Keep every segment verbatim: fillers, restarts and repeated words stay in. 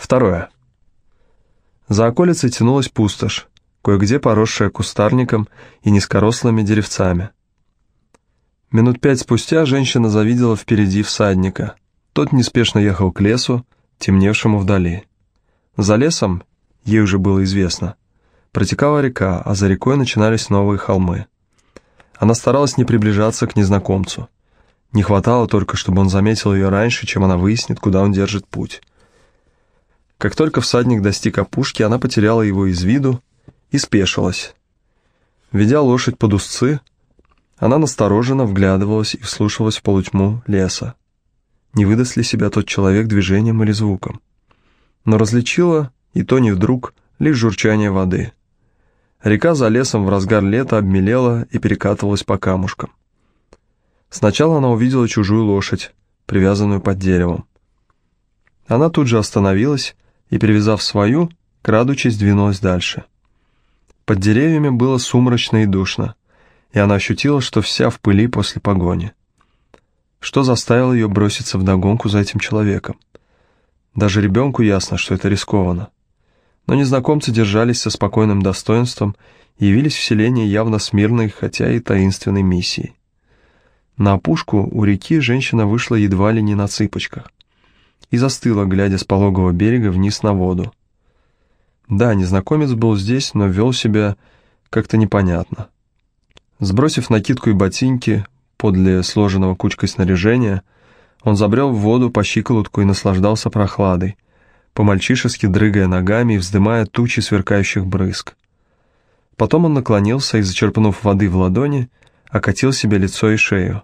Второе. За околицей тянулась пустошь, кое-где поросшая кустарником и низкорослыми деревцами. Минут пять спустя женщина завидела впереди всадника. Тот неспешно ехал к лесу, темневшему вдали. За лесом, ей уже было известно, протекала река, а за рекой начинались новые холмы. Она старалась не приближаться к незнакомцу. Не хватало только, чтобы он заметил ее раньше, чем она выяснит, куда он держит путь. Как только всадник достиг опушки, она потеряла его из виду и спешилась. Ведя лошадь под узцы, она настороженно вглядывалась и вслушивалась в полутьму леса. Не выдаст ли себя тот человек движением или звуком? Но различила, и то не вдруг, лишь журчание воды. Река за лесом в разгар лета обмелела и перекатывалась по камушкам. Сначала она увидела чужую лошадь, привязанную под деревом. Она тут же остановилась и, привязав свою, крадучись, двинулась дальше. Под деревьями было сумрачно и душно, и она ощутила, что вся в пыли после погони. Что заставило ее броситься вдогонку за этим человеком? Даже ребенку ясно, что это рискованно. Но незнакомцы держались со спокойным достоинством и явились в селение явно с мирной, хотя и таинственной миссией. На опушку у реки женщина вышла едва ли не на цыпочках и застыла, глядя с пологого берега вниз на воду. Да, незнакомец был здесь, но вел себя как-то непонятно. Сбросив накидку и ботинки подле сложенного кучкой снаряжения, он забрел в воду по щиколотку и наслаждался прохладой, по-мальчишески дрыгая ногами и вздымая тучи сверкающих брызг. Потом он наклонился и, зачерпнув воды в ладони, окатил себе лицо и шею.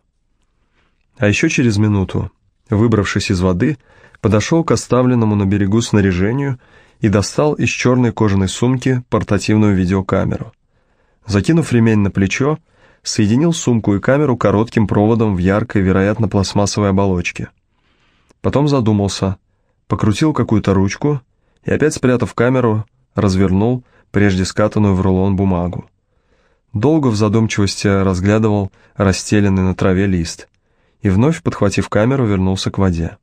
А еще через минуту, выбравшись из воды, подошел к оставленному на берегу снаряжению и достал из черной кожаной сумки портативную видеокамеру. Закинув ремень на плечо, соединил сумку и камеру коротким проводом в яркой, вероятно, пластмассовой оболочке. Потом задумался, покрутил какую-то ручку и, опять спрятав камеру, развернул прежде скатанную в рулон бумагу. Долго в задумчивости разглядывал расстеленный на траве лист и, вновь подхватив камеру, вернулся к воде.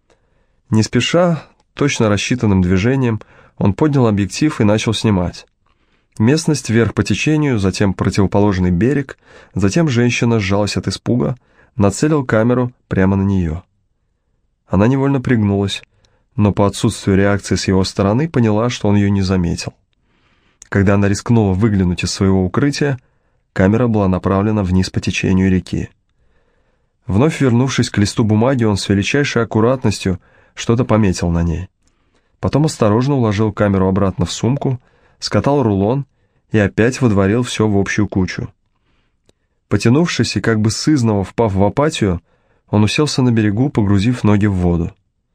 Не спеша, точно рассчитанным движением, он поднял объектив и начал снимать. Местность вверх по течению, затем противоположный берег, затем женщина сжалась от испуга, нацелил камеру прямо на нее. Она невольно пригнулась, но по отсутствию реакции с его стороны поняла, что он ее не заметил. Когда она рискнула выглянуть из своего укрытия, камера была направлена вниз по течению реки. Вновь вернувшись к листу бумаги, он с величайшей аккуратностью что-то пометил на ней. Потом осторожно уложил камеру обратно в сумку, скатал рулон и опять водворил все в общую кучу. Потянувшись и как бы сызново впав в апатию, он уселся на берегу, погрузив ноги в воду.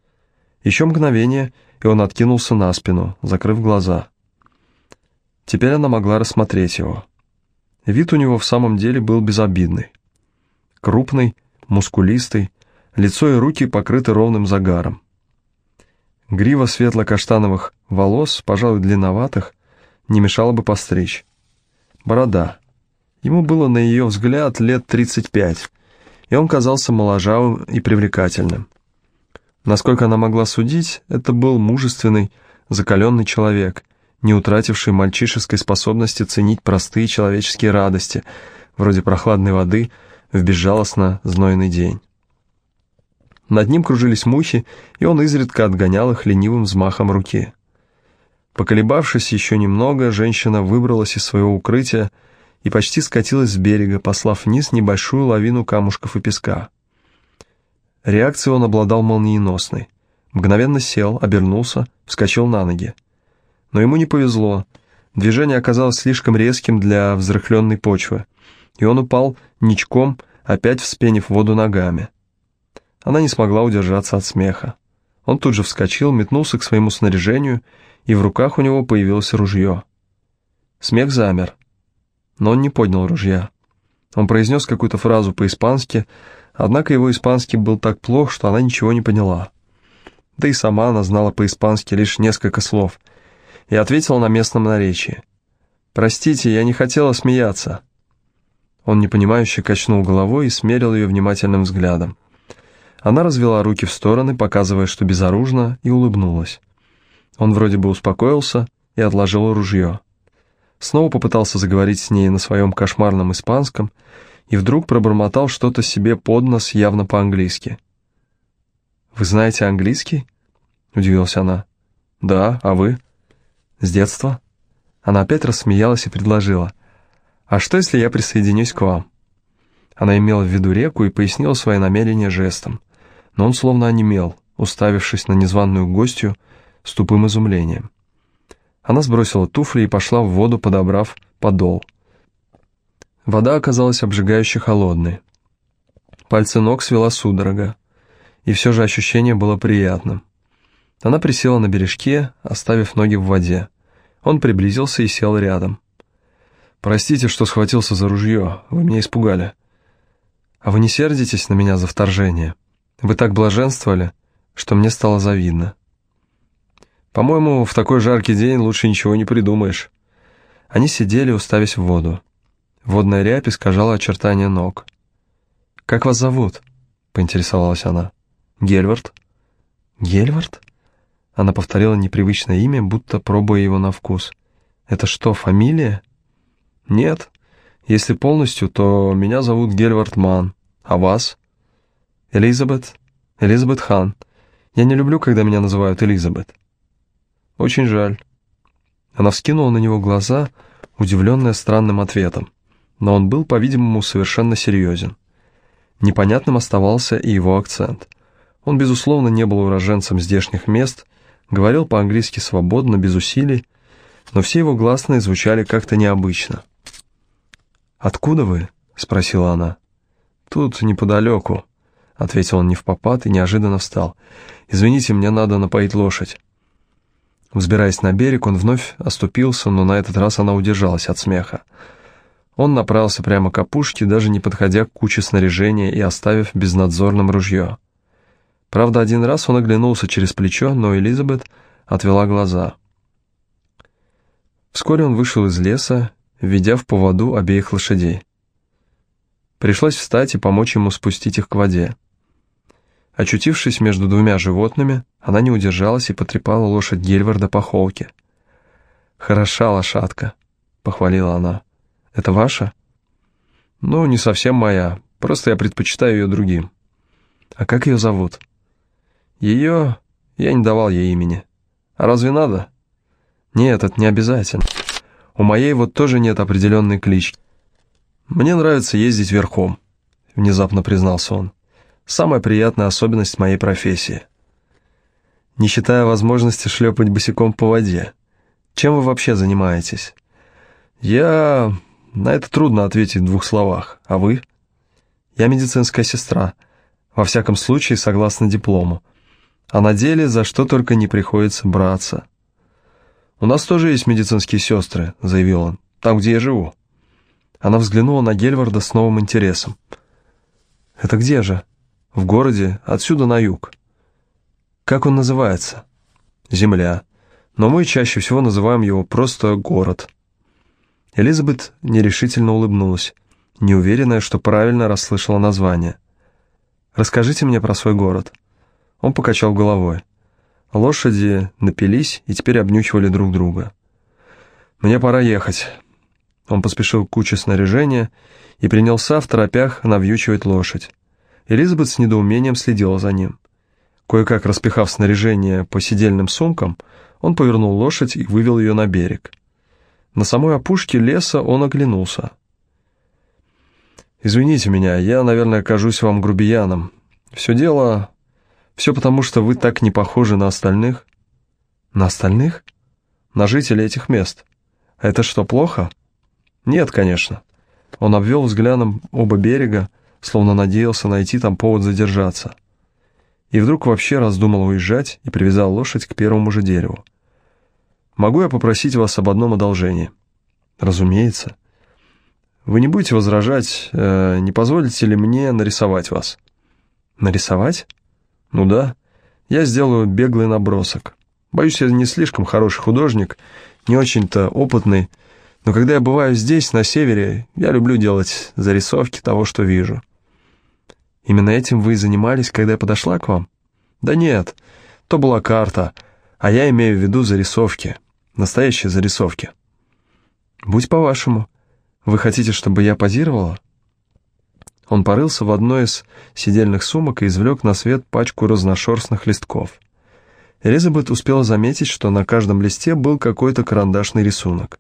Еще мгновение, и он откинулся на спину, закрыв глаза. Теперь она могла рассмотреть его. Вид у него в самом деле был безобидный. Крупный, мускулистый, лицо и руки покрыты ровным загаром. Грива светло-каштановых волос, пожалуй, длинноватых, не мешало бы постричь. Борода. Ему было, на ее взгляд, лет тридцать пять, и он казался моложавым и привлекательным. Насколько она могла судить, это был мужественный, закаленный человек, не утративший мальчишеской способности ценить простые человеческие радости, вроде прохладной воды в безжалостно знойный день. Над ним кружились мухи, и он изредка отгонял их ленивым взмахом руки. Поколебавшись еще немного, женщина выбралась из своего укрытия и почти скатилась с берега, послав вниз небольшую лавину камушков и песка. Реакцией он обладал молниеносной. Мгновенно сел, обернулся, вскочил на ноги. Но ему не повезло. Движение оказалось слишком резким для взрыхленной почвы, и он упал ничком, опять вспенив воду ногами. Она не смогла удержаться от смеха. Он тут же вскочил, метнулся к своему снаряжению, и в руках у него появилось ружье. Смех замер, но он не поднял ружья. Он произнес какую-то фразу по-испански, однако его испанский был так плох, что она ничего не поняла. Да и сама она знала по-испански лишь несколько слов, и ответила на местном наречии. «Простите, я не хотела смеяться». Он непонимающе качнул головой и смерил ее внимательным взглядом. Она развела руки в стороны, показывая, что безоружна, и улыбнулась. Он вроде бы успокоился и отложил ружье. Снова попытался заговорить с ней на своем кошмарном испанском и вдруг пробормотал что-то себе под нос явно по-английски. «Вы знаете английский?» — удивилась она. «Да, а вы?» «С детства?» Она опять рассмеялась и предложила. «А что, если я присоединюсь к вам?» Она имела в виду реку и пояснила свои намерения жестом, но он словно онемел, уставившись на незваную гостью с тупым изумлением. Она сбросила туфли и пошла в воду, подобрав подол. Вода оказалась обжигающе холодной. Пальцы ног свела судорога, и все же ощущение было приятным. Она присела на бережке, оставив ноги в воде. Он приблизился и сел рядом. «Простите, что схватился за ружье, вы меня испугали. А вы не сердитесь на меня за вторжение? Вы так блаженствовали, что мне стало завидно. По-моему, в такой жаркий день лучше ничего не придумаешь». Они сидели, уставясь в воду. Водная рябь искажала очертания ног. «Как вас зовут?» — поинтересовалась она. «Гельвард». «Гельвард?» Она повторила непривычное имя, будто пробуя его на вкус. «Это что, фамилия?» «Нет. Если полностью, то меня зовут Гельвард Ман. А вас?» «Элизабет. Элизабет Хан. Я не люблю, когда меня называют Элизабет». «Очень жаль». Она вскинула на него глаза, удивленная странным ответом, но он был, по-видимому, совершенно серьезен. Непонятным оставался и его акцент. Он, безусловно, не был уроженцем здешних мест, говорил по-английски свободно, без усилий, но все его гласные звучали как-то необычно. «Откуда вы?» — спросила она. «Тут неподалеку», — ответил он невпопад и неожиданно встал. «Извините, мне надо напоить лошадь». Взбираясь на берег, он вновь оступился, но на этот раз она удержалась от смеха. Он направился прямо к опушке, даже не подходя к куче снаряжения и оставив безнадзорным ружье. Правда, один раз он оглянулся через плечо, но Элизабет отвела глаза. Вскоре он вышел из леса, ведя в поводу обеих лошадей. Пришлось встать и помочь ему спустить их к воде. Очутившись между двумя животными, она не удержалась и потрепала лошадь Гельварда по холке. «Хороша лошадка», — похвалила она. «Это ваша?» «Ну, не совсем моя, просто я предпочитаю ее другим». «А как ее зовут?» «Ее... я не давал ей имени. А разве надо?» «Нет, это не обязательно. У моей вот тоже нет определенной клички. Мне нравится ездить верхом», — внезапно признался он. «Самая приятная особенность моей профессии. Не считая возможности шлепать босиком по воде. Чем вы вообще занимаетесь?» «Я... на это трудно ответить в двух словах. А вы?» «Я медицинская сестра. Во всяком случае, согласно диплому. А на деле за что только не приходится браться». «У нас тоже есть медицинские сестры», — заявил он, — «там, где я живу». Она взглянула на Гельварда с новым интересом. «Это где же?» «В городе, отсюда на юг». «Как он называется?» «Земля. Но мы чаще всего называем его просто город». Элизабет нерешительно улыбнулась, неуверенная, что правильно расслышала название. «Расскажите мне про свой город». Он покачал головой. Лошади напились и теперь обнюхивали друг друга. «Мне пора ехать». Он поспешил к куче снаряжения и принялся в торопях навьючивать лошадь. Элизабет с недоумением следила за ним. Кое-как распихав снаряжение по сидельным сумкам, он повернул лошадь и вывел ее на берег. На самой опушке леса он оглянулся. «Извините меня, я, наверное, кажусь вам грубияном. Все дело... все потому, что вы так не похожи на остальных». «На остальных?» «На жителей этих мест. А это что, плохо?» «Нет, конечно». Он обвел взглядом оба берега, словно надеялся найти там повод задержаться. И вдруг вообще раздумал уезжать и привязал лошадь к первому же дереву. «Могу я попросить вас об одном одолжении?» «Разумеется». «Вы не будете возражать, э, не позволите ли мне нарисовать вас?» «Нарисовать?» «Ну да. Я сделаю беглый набросок. Боюсь, я не слишком хороший художник, не очень-то опытный, но когда я бываю здесь, на севере, я люблю делать зарисовки того, что вижу». «Именно этим вы и занимались, когда я подошла к вам?» «Да нет, то была карта, А я имею в виду зарисовки, настоящие зарисовки. Будь по-вашему. Вы хотите, чтобы я позировала? Он порылся в одной из сидельных сумок и извлек на свет пачку разношерстных листков. Элизабет успела заметить, что на каждом листе был какой-то карандашный рисунок.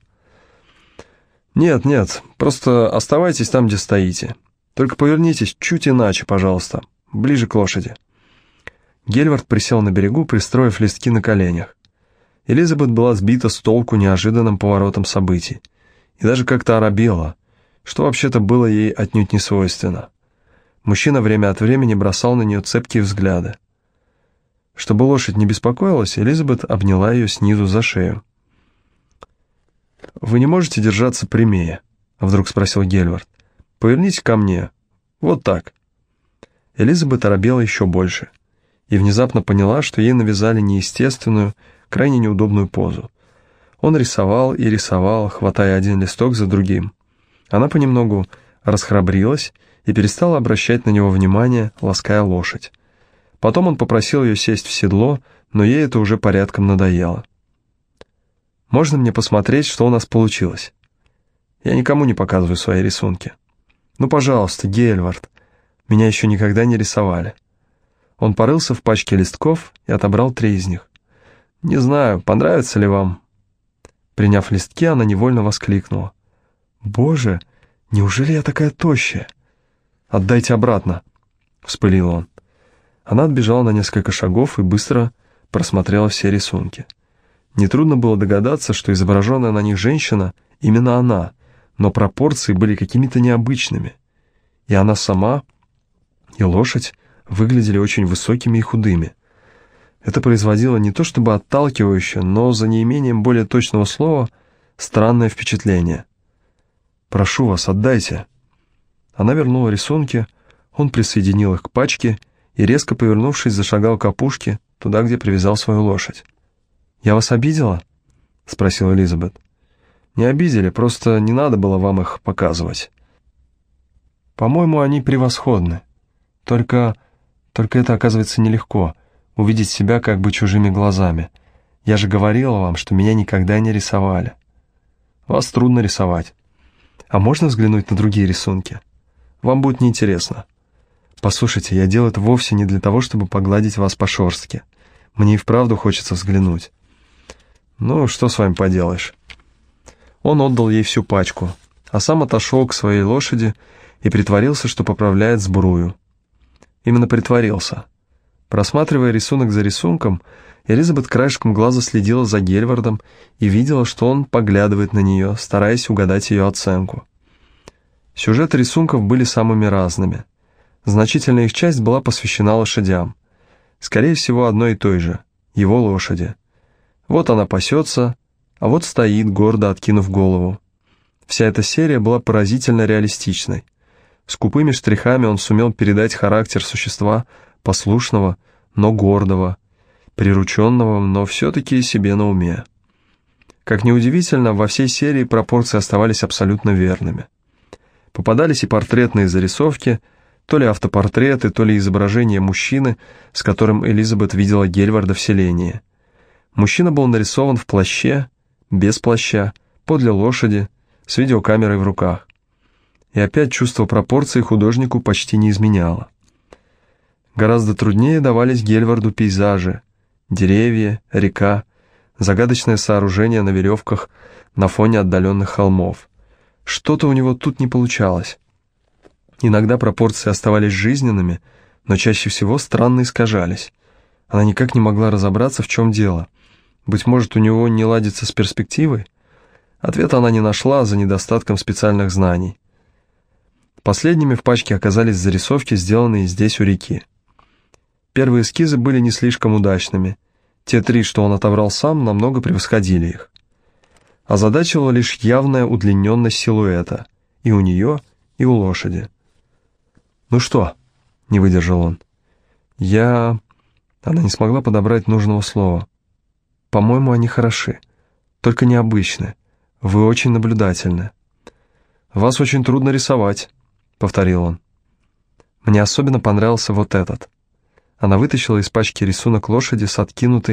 «Нет, нет, просто оставайтесь там, где стоите. Только повернитесь чуть иначе, пожалуйста, ближе к лошади». Гельвард присел на берегу, пристроив листки на коленях. Элизабет была сбита с толку неожиданным поворотом событий и даже как-то оробела, что вообще-то было ей отнюдь не свойственно. Мужчина время от времени бросал на нее цепкие взгляды. Чтобы лошадь не беспокоилась, Элизабет обняла ее снизу за шею. «Вы не можете держаться прямее?» — вдруг спросил Гельвард. «Повернитесь ко мне. Вот так». Элизабет оробела еще больше и внезапно поняла, что ей навязали неестественную, крайне неудобную позу. Он рисовал и рисовал, хватая один листок за другим. Она понемногу расхрабрилась и перестала обращать на него внимание, лаская лошадь. Потом он попросил ее сесть в седло, но ей это уже порядком надоело. «Можно мне посмотреть, что у нас получилось? Я никому не показываю свои рисунки. Ну, пожалуйста, Гельвард, меня еще никогда не рисовали». Он порылся в пачке листков и отобрал три из них. «Не знаю, понравится ли вам?» Приняв листки, она невольно воскликнула. «Боже, неужели я такая тощая?» «Отдайте обратно», — вспылил он. Она отбежала на несколько шагов и быстро просмотрела все рисунки. Нетрудно было догадаться, что изображенная на них женщина именно она, но пропорции были какими-то необычными. И она сама, и лошадь выглядели очень высокими и худыми. Это производило не то чтобы отталкивающее, но за неимением более точного слова странное впечатление. «Прошу вас, отдайте». Она вернула рисунки, он присоединил их к пачке и, резко повернувшись, зашагал к опушке, туда, где привязал свою лошадь. «Я вас обидела?» — спросила Элизабет. «Не обидели, просто не надо было вам их показывать. По-моему, они превосходны. Только... только это, оказывается, нелегко — увидеть себя как бы чужими глазами. Я же говорила вам, что меня никогда не рисовали. Вас трудно рисовать. А можно взглянуть на другие рисунки? Вам будет неинтересно. Послушайте, я делаю это вовсе не для того, чтобы погладить вас по шерстке. Мне и вправду хочется взглянуть». «Ну, что с вами поделаешь?» Он отдал ей всю пачку, а сам отошел к своей лошади и притворился, что поправляет сбрую. Именно притворился. Просматривая рисунок за рисунком, Элизабет краешком глаза следила за Гельвардом и видела, что он поглядывает на нее, стараясь угадать ее оценку. Сюжеты рисунков были самыми разными. Значительная их часть была посвящена лошадям. Скорее всего, одной и той же — его лошади. Вот она пасется, а вот стоит, гордо откинув голову. Вся эта серия была поразительно реалистичной. Скупыми штрихами он сумел передать характер существа послушного, но гордого, прирученного, но все-таки себе на уме. Как ни удивительно, во всей серии пропорции оставались абсолютно верными. Попадались и портретные зарисовки, то ли автопортреты, то ли изображение мужчины, с которым Элизабет видела Гельварда в селении. Мужчина был нарисован в плаще, без плаща, подле лошади, с видеокамерой в руках. И опять чувство пропорций художнику почти не изменяло. Гораздо труднее давались Гельварду пейзажи, деревья, река, загадочное сооружение на веревках на фоне отдаленных холмов. Что-то у него тут не получалось. Иногда пропорции оставались жизненными, но чаще всего странно искажались. Она никак не могла разобраться, в чем дело. Быть может, у него не ладится с перспективой? Ответа она не нашла за недостатком специальных знаний. Последними в пачке оказались зарисовки, сделанные здесь у реки. Первые эскизы были не слишком удачными. Те три, что он отобрал сам, намного превосходили их. Озадачивала лишь явная удлиненность силуэта и у нее, и у лошади. «Ну что?» — не выдержал он. «Я...» Она не смогла подобрать нужного слова. «По-моему, они хороши, только необычны. Вы очень наблюдательны». «Вас очень трудно рисовать», — повторил он. «Мне особенно понравился вот этот». Она вытащила из пачки рисунок лошади с откинутой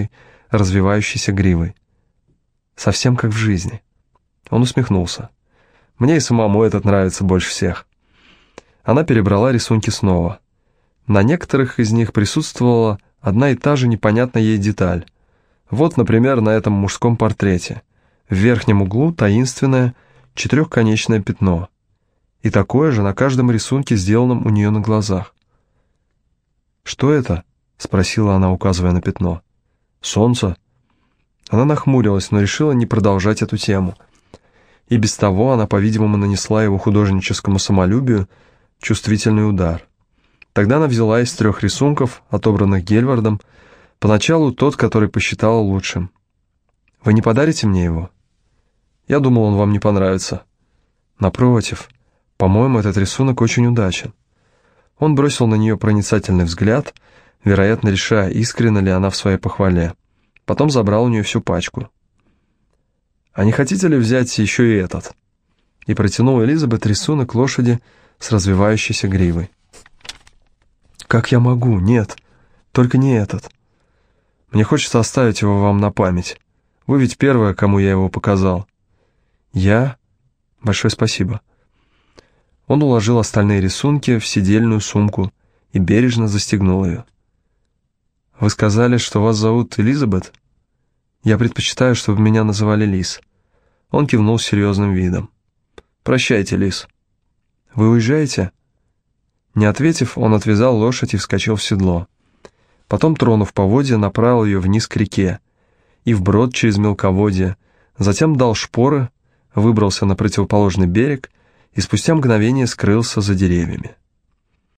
развивающейся гривой. Совсем как в жизни. Он усмехнулся. Мне и самому этот нравится больше всех. Она перебрала рисунки снова. На некоторых из них присутствовала одна и та же непонятная ей деталь. Вот, например, на этом мужском портрете. В верхнем углу таинственное четырехконечное пятно. И такое же на каждом рисунке, сделанном у нее на глазах. «Что это?» — спросила она, указывая на пятно. «Солнце». Она нахмурилась, но решила не продолжать эту тему. И без того она, по-видимому, нанесла его художническому самолюбию чувствительный удар. Тогда она взяла из трех рисунков, отобранных Гельвардом, поначалу тот, который посчитала лучшим. «Вы не подарите мне его?» «Я думал, он вам не понравится». «Напротив, по-моему, этот рисунок очень удачен». Он бросил на нее проницательный взгляд, вероятно, решая, искренна ли она в своей похвале. Потом забрал у нее всю пачку. «А не хотите ли взять еще и этот?» И протянул Элизабет рисунок лошади с развивающейся гривой. «Как я могу? Нет, только не этот. Мне хочется оставить его вам на память. Вы ведь первая, кому я его показал». «Я? Большое спасибо». Он уложил остальные рисунки в сидельную сумку и бережно застегнул ее. «Вы сказали, что вас зовут Элизабет? Я предпочитаю, чтобы меня называли Лиз». Он кивнул с серьезным видом. «Прощайте, Лиз». «Вы уезжаете?» Не ответив, он отвязал лошадь и вскочил в седло. Потом, тронув поводья, направил ее вниз к реке и вброд через мелководье, затем дал шпоры, выбрался на противоположный берег и спустя мгновение скрылся за деревьями.